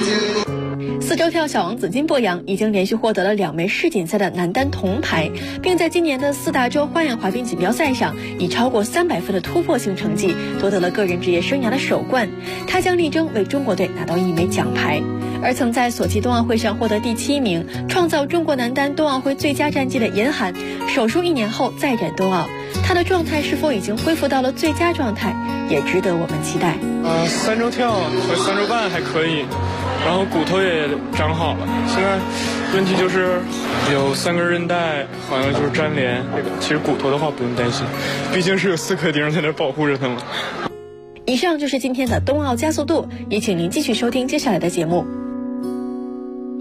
4周跳小王子金博洋已经连续获得了2枚世锦赛的男单铜牌，并在今年的4大洲花样滑冰锦标赛上以超过300分的突破性成绩夺得了个人职业生涯的首冠。他将力争为中国队拿到1枚奖牌。而曾在索契冬奥会上获得第7名，创造中国男单冬奥会最佳战绩的严寒，手术1年后再战冬奥，他的状态是否已经恢复到了最佳状态，也值得我们期待。 3周跳和3周半还可以，然后骨头也长好了，现在问题就是有3根韧带好像就是粘连，其实骨头的话不用担心，毕竟是有4颗钉在那保护着他们。 以上就是今天的冬奥加速度，也请您继续收听接下来的节目。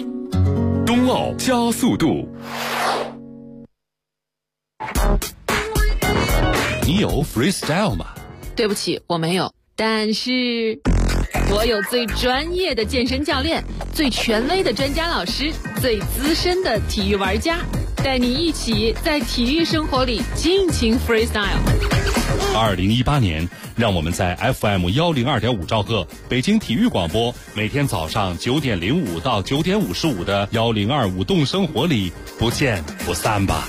冬奥加速度。你有 freestyle 吗？ 对不起，我没有。但是我有最专业的健身教练，最权威的专家老师，最资深的体育玩家，带你一起在体育生活里尽情 freestyle。 2018年，让我们在 FM 102.5兆赫北京体育广播，每天早上9点05到9点55的1025动生活里不见不散吧。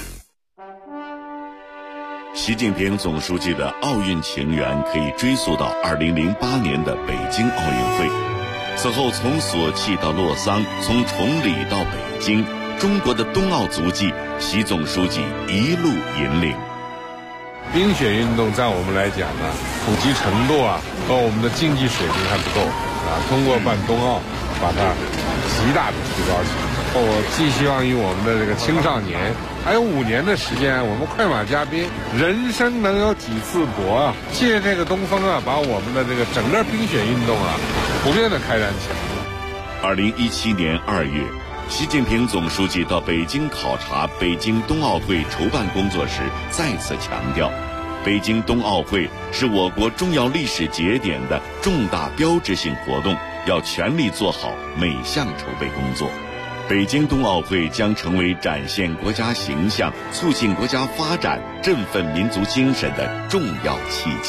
习近平总书记的奥运情缘可以追溯到2008年的北京奥运会。此后从索契到洛桑，从崇礼到北京，中国的冬奥足迹，习总书记一路引领。 冰雪运动在我们来讲呢，普及程度和我们的竞技水平还不够通过办冬奥，把它极大的提高起来。我寄希望于我们的这个青少年，还有5年的时间，我们快马加鞭，人生能有几次搏借这个东风把我们的这个整个冰雪运动普遍的开展起来。 2017年2月，习近平总书记到北京考察北京冬奥会筹办工作时，再次强调，北京冬奥会是我国重要历史节点的重大标志性活动，要全力做好每项筹备工作。北京冬奥会将成为展现国家形象、促进国家发展、振奋民族精神的重要契机。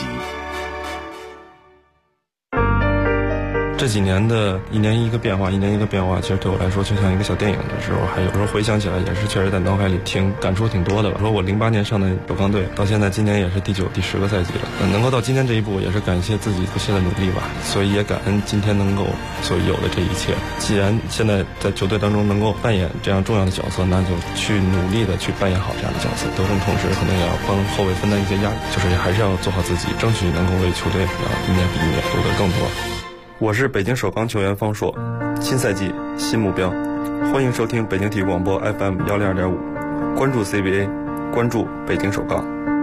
这几年的一年一个变化，其实对我来说就像一个小电影的时候，还有时候回想起来也是确实在脑海里感触挺多的吧。说我08年上的首钢队，到现在今年也是第9、第10个赛季了，能够到今天这一步，也是感谢自己不懈的努力吧。所以也感恩今天能够所有的这一切。既然现在在球队当中能够扮演这样重要的角色，那就去努力的去扮演好这样的角色。得胜同时，可能也要帮后卫分担一些压力，就是还是要做好自己，争取能够为球队一年比一年夺得更多。我是北京首钢球员方硕，新赛季新目标，欢迎收听北京体育广播 FM 102.5，关注 CBA， 关注北京首钢。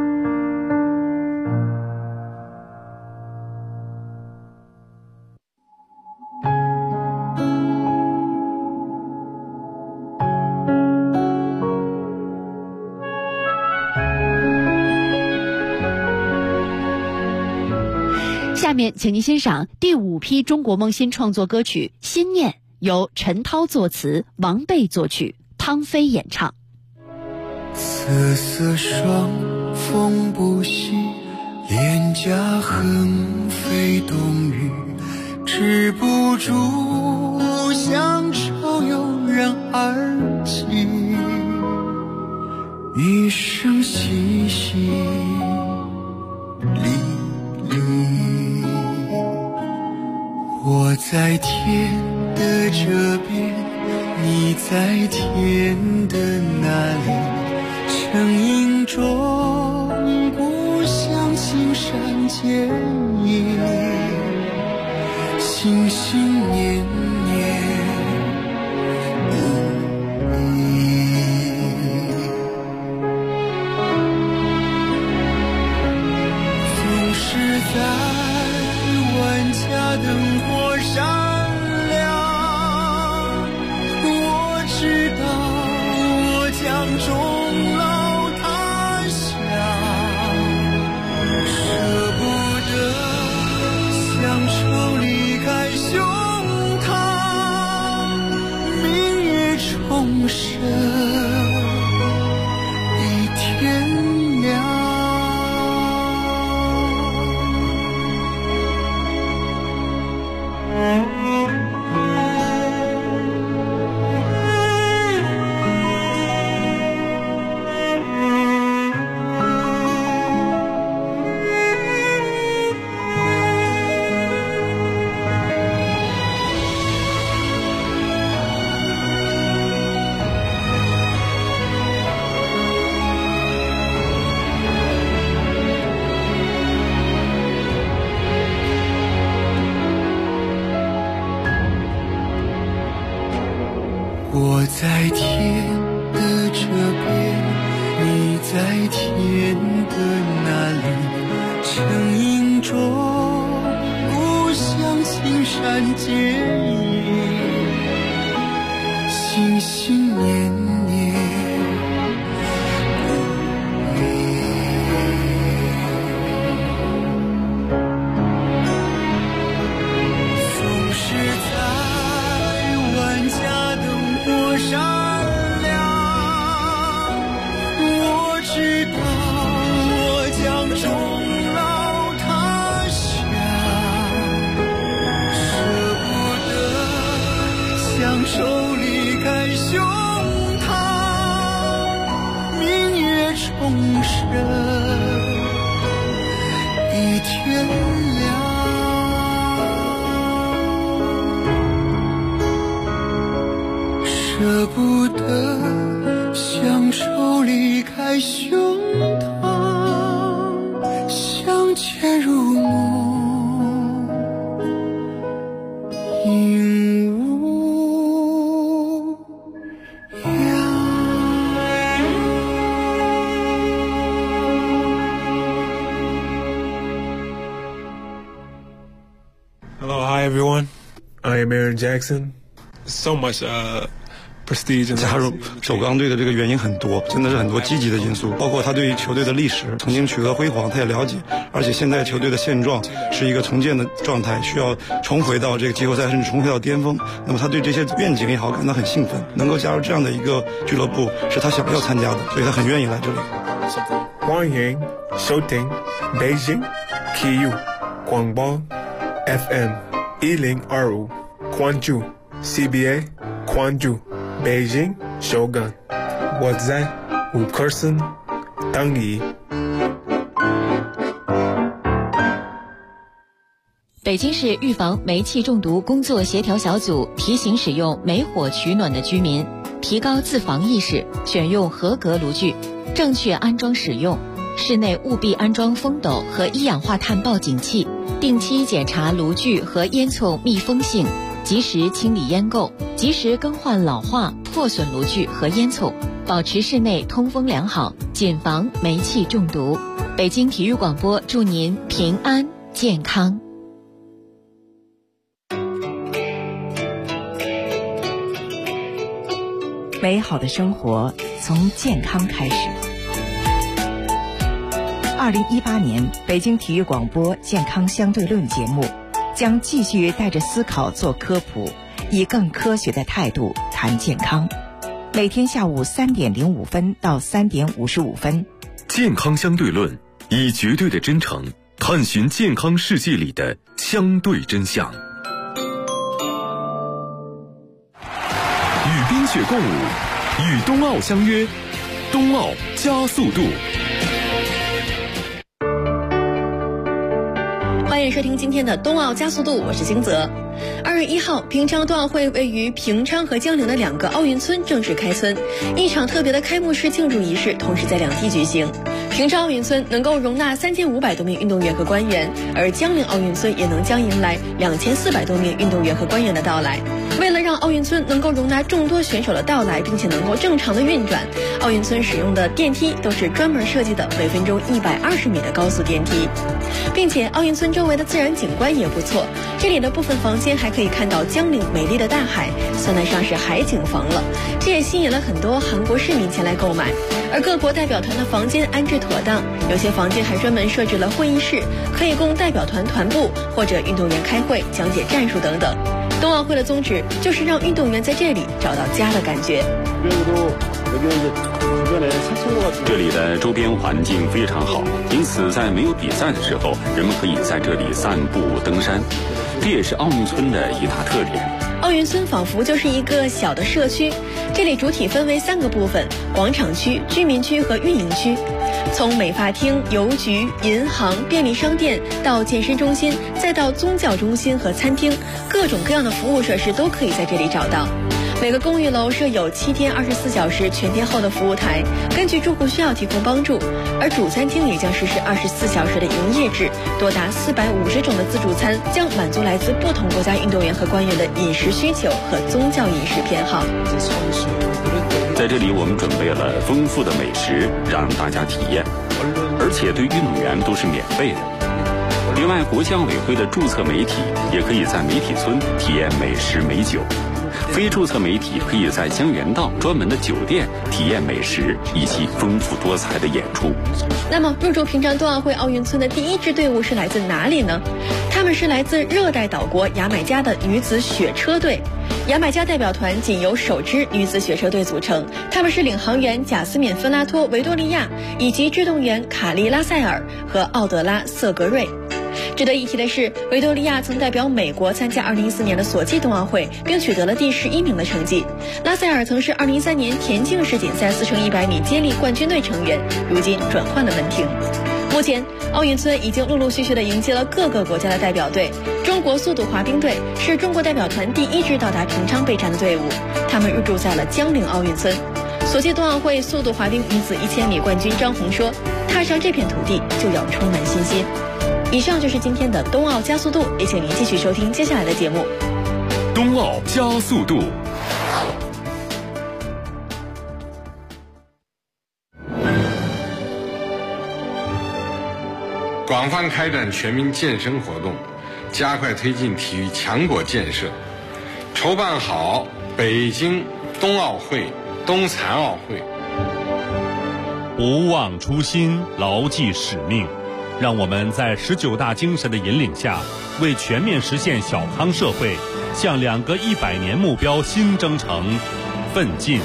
下面请您欣赏第5批中国梦新创作歌曲《心念》，由陈涛作词，王贝作曲，汤飞演唱。 瑟瑟霜，风不息，脸颊横飞冬雨，止不住乡愁油然而起，一声淅淅沥沥。我在天的这边，你在天的那里，成影中故乡青山见影，心心念念依依，总是在万家灯火闪亮，我知道我将终老他乡，舍不得乡愁离开胸膛，明月重生一天亮。我在天的这边，你在天的那里，成影中故乡青山见影，心心心念念不离。总是在万家灯火闪亮，我知道我将终老他乡，舍不得相守离开胸膛，明月重生一天亮。舍不得乡愁离开胸膛，相见如梦应无恙。 Hello, hi everyone. I am Aaron Jackson. So much prestige. 加入首钢队的这个原因很多，真的是很多积极的因素，包括他对于球队的历史曾经取得辉煌他也了解，而且现在球队的现状是一个重建的状态，需要重回到这个季后赛甚至重回到巅峰，那么他对这些愿景也好感到很兴奋，能够加入这样的一个俱乐部是他想要参加的，所以他很愿意来这里。 欢迎收听北京体育广播 FM 1025，关注 CBA， 关注北京首钢，我在五棵松等你。 北京市预防煤气中毒工作协调小组提醒使用煤火取暖的居民提高自防意识，选用合格炉具，正确安装使用。室内务必安装风斗和一氧化碳报警器，定期检查炉具和烟囱密封性，及时清理烟垢，及时更换老化破损炉具和烟囱，保持室内通风良好，谨防煤气中毒。北京体育广播祝您平安健康。 美好的生活从健康开始。2018年北京体育广播健康相对论节目将继续带着思考做科普，以更科学的态度谈健康。每天下午3点05分到3点55分。 健康相对论，以绝对的真诚探寻健康世界里的相对真相。与冰雪共舞，与冬奥相约，冬奥加速度。 欢迎收听今天的冬奥加速度，我是金泽。2月1号，平昌冬奥会位于平昌和江陵的2个奥运村正式开村，一场特别的开幕式庆祝仪式同时在2地举行。平昌奥运村能够容纳3500多名运动员和官员，而江陵奥运村也将迎来2400多名运动员和官员的到来。为了让奥运村能够容纳众多选手的到来，并且能够正常的运转，奥运村使用的电梯都是专门设计的每分钟120米的高速电梯，并且奥运村周围的自然景观也不错，这里的部分房间还可以看到江陵美丽的大海，算得上是海景房了。这也吸引了很多韩国市民前来购买。而各国代表团的房间安置妥当，有些房间还专门设置了会议室，可以供代表团团部或者运动员开会、讲解战术等等。冬奥会的宗旨就是让运动员在这里找到家的感觉。 这里的周边环境非常好，因此在没有比赛的时候，人们可以在这里散步登山，这也是奥运村的一大特点。 奥运村仿佛就是一个小的社区，这里主体分为3个部分：广场区、居民区和运营区。从美发厅、邮局、银行、便利商店到健身中心，再到宗教中心和餐厅，各种各样的服务设施都可以在这里找到。每个公寓楼设有7天24小时全天候的服务台，根据住户需要提供帮助。而主餐厅也将实施24小时的营业制，多达450种的自助餐，将满足来自不同国家运动员和官员的饮食需求和宗教饮食偏好。 在这里我们准备了丰富的美食让大家体验，而且对运动员都是免费的。另外，国际奥委会的注册媒体也可以在媒体村体验美食美酒。 非注册媒体可以在江原道专门的酒店体验美食以及丰富多彩的演出。 那么入驻平昌冬奥会奥运村的第一支队伍是来自哪里呢？他们是来自热带岛国牙买加的女子雪车队。牙买加代表团仅由首支女子雪车队组成，他们是领航员贾斯敏·芬拉托·维多利亚以及制动员卡利·拉塞尔和奥德拉·瑟格瑞。值得一提的是，维多利亚曾代表美国参加2014年的索契冬奥会，并取得了第11名的成绩。拉塞尔曾是2013年田径世锦赛4乘100米接力冠军队成员，如今转换了门庭。目前，奥运村已经陆陆续续地迎接了各个国家的代表队。中国速度滑冰队是中国代表团第一支到达平昌备战的队伍，他们入驻在了江陵奥运村。索契冬奥会速度滑冰女子1000米冠军张红说：“踏上这片土地就要充满信心。”以上就是今天的冬奥加速度，也请您继续收听接下来的节目。 冬奥加速度。 广泛开展全民健身活动，加快推进体育强国建设，筹办好北京冬奥会、冬残奥会。 不忘初心，牢记使命，让我们在19大精神的引领下，为全面实现小康社会，向2个100年目标新征程奋进。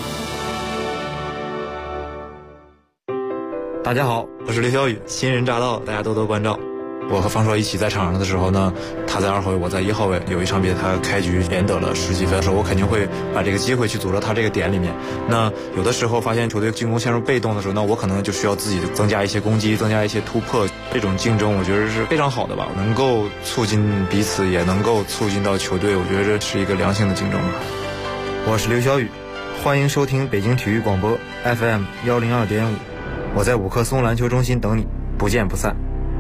大家好，我是刘晓宇，新人乍到，大家多多关照。我和方硕一起在场上的时候呢，他在2号位，我在1号位。有一场比赛他开局连得了10几分的时候，我肯定会把这个机会去组织他这个点里面。那有的时候发现球队进攻陷入被动的时候，那我可能就需要自己增加一些攻击，增加一些突破。这种竞争我觉得是非常好的吧，能够促进彼此，也能够促进到球队，我觉得这是一个良性的竞争吧。 我是刘晓宇，欢迎收听北京体育广播 FM 102.5，我在五棵松篮球中心等你，不见不散。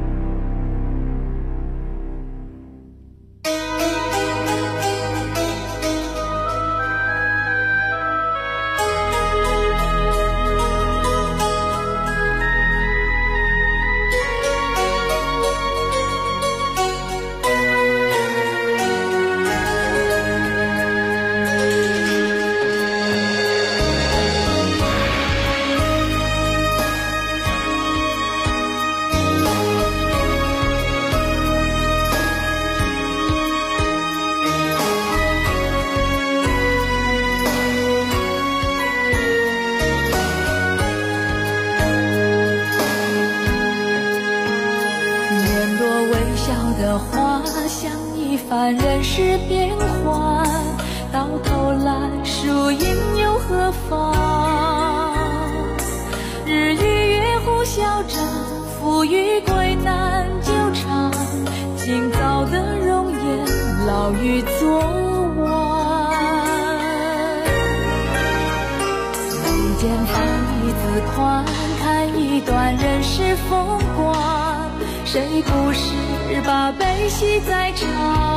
凡人世变幻，到头来输赢又何妨？日与月互消战，富与贵难久长。今早的容颜，老于昨晚。眉间放一字宽，看一段人世风光。谁不是把悲喜在尝？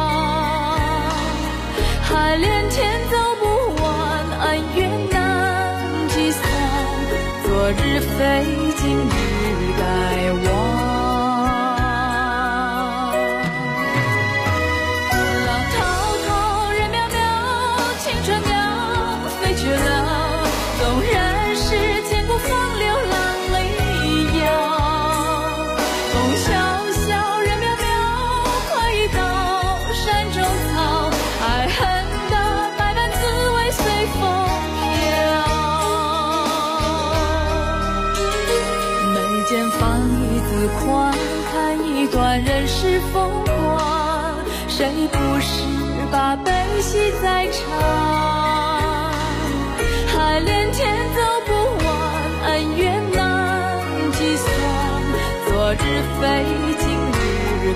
海连天走不完，恩怨难计算。昨日非，今日该忘。浪滔滔，人渺渺，青春鸟飞去了。纵然是千古风流浪里摇。宽看一段人世风光，谁不是把悲喜在尝？海连天走不完，恩怨难计算。昨日非。